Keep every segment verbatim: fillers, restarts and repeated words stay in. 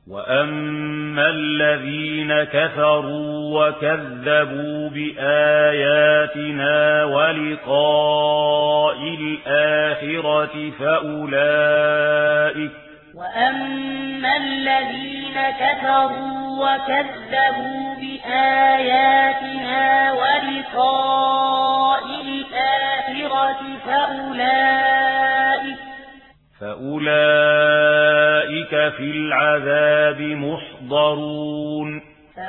وأما الذين كفروا وكذبوا بآياتنا ولقاء الآخرة فأولئك وأما الذين كفروا وكذبوا بآياتنا ولقاء الآخرة فأولئك فأولئك في العذاب محضرون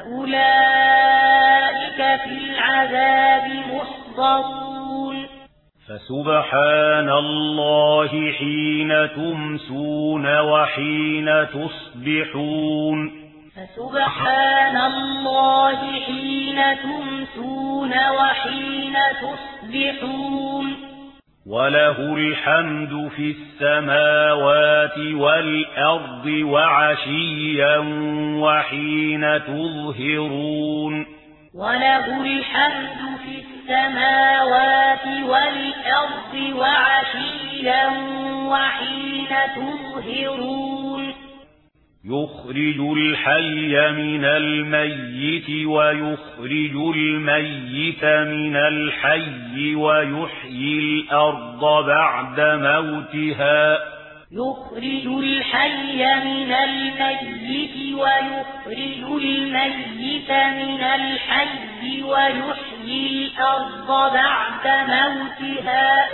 فأولئك في العذاب محضرون فسبحان الله حين تمسون وحين تصبحون فسبحان الله حين تمسون وحين تصبحون وله الحمد في السماوات والأرض وعشيا وحين تظهرون وله الحمد في السماوات والأرض وعشيا وحين تظهرون يخرج الحي من الميت ويخرج الميت من الحي ويحيي الأرض بعد موتها يخرج الحي من الميت ويخرج الميت من الحي ويحيي الأرض بعد موتها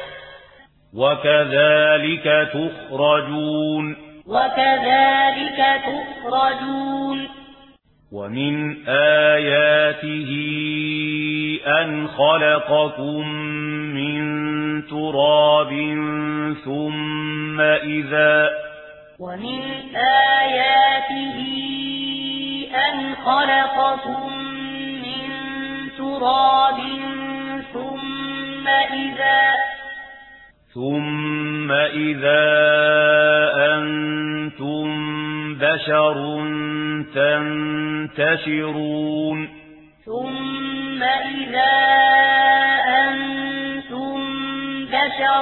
وكذلك تخرجون وكذلك تخرجون ومن آياته أن خلقكم من تراب ثم إذا ومن آياته أن خلقكم من تراب ثم إذا ثم إذا أنتم بشر تنتشرون ثم إذا أنتم بشر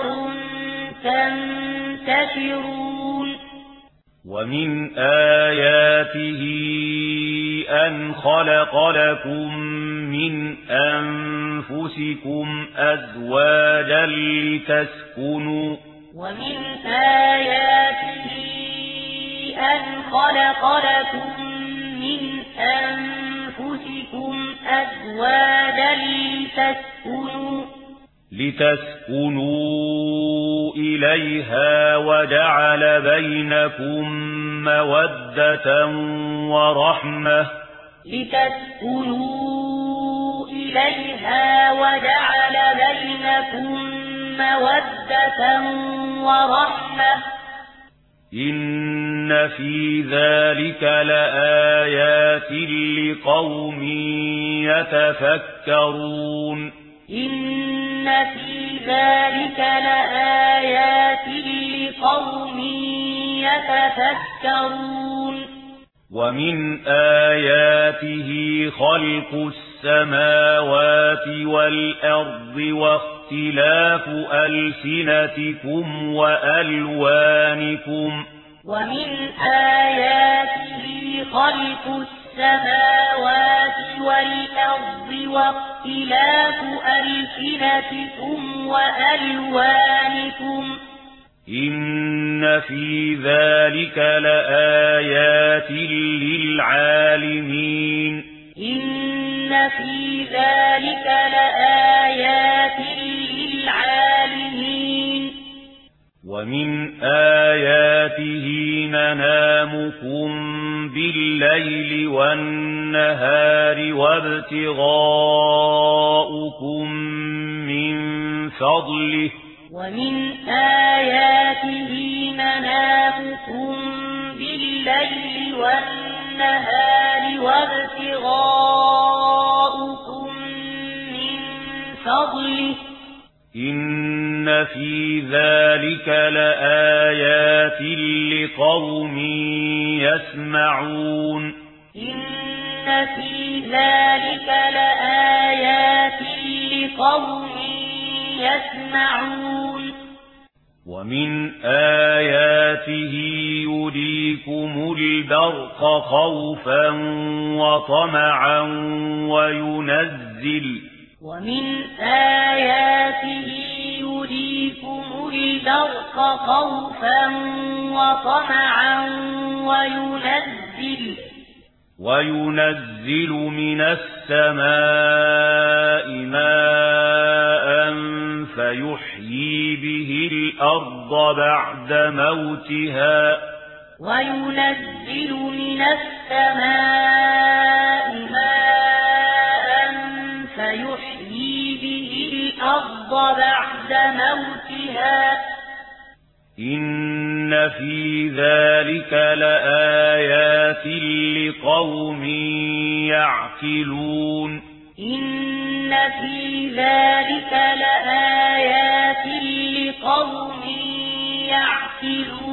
تنتشرون ومن آياته أن خلق لكم من أنفسكم أزواجا لتسكنوا ومن آياته أن خلق لكم من أنفسكم أزواجا لتسكنوا لتسكنوا إليها وجعل بينكم مودة ورحمة لتسكنوا إليها وجعل بينكم مودة ورحمة إن في ذلك لآيات لقوم يتفكرون إن في ذلك لآيات لقوم يتفكرون ومن آياته خلق السماوات والأرض واختلاف ألسنتكم وألوانكم ومن آياته خلق السماوات والأرض واختلاف ألسنتكم وألوانكم إن في ذلك لآيات للعالمين إن في ذلك لآيات للعالمين ومن آياته منامكم بالليل والنهار وابتغاؤكم من فضله ومن آياته منامكم بالليل والنهار وابتغاؤكم من فضله إن في ذلك لآيات لقوم يسمعون إن في ذلك لآيات لقوم يسمعون ومن آياته يريكم البرق خوفا وطمعا وينزل ومن آياته يريكم البرق خوفا وطمعا وينزل وينزل من السماء ماء فيحيي به الأرض بعد موتها وينزل من السماء ماء فيحيي به الأرض بعد موتها إن في ذلك لآيات لقوم يعقلون إن في ذلك لآيات لقوم يعقلون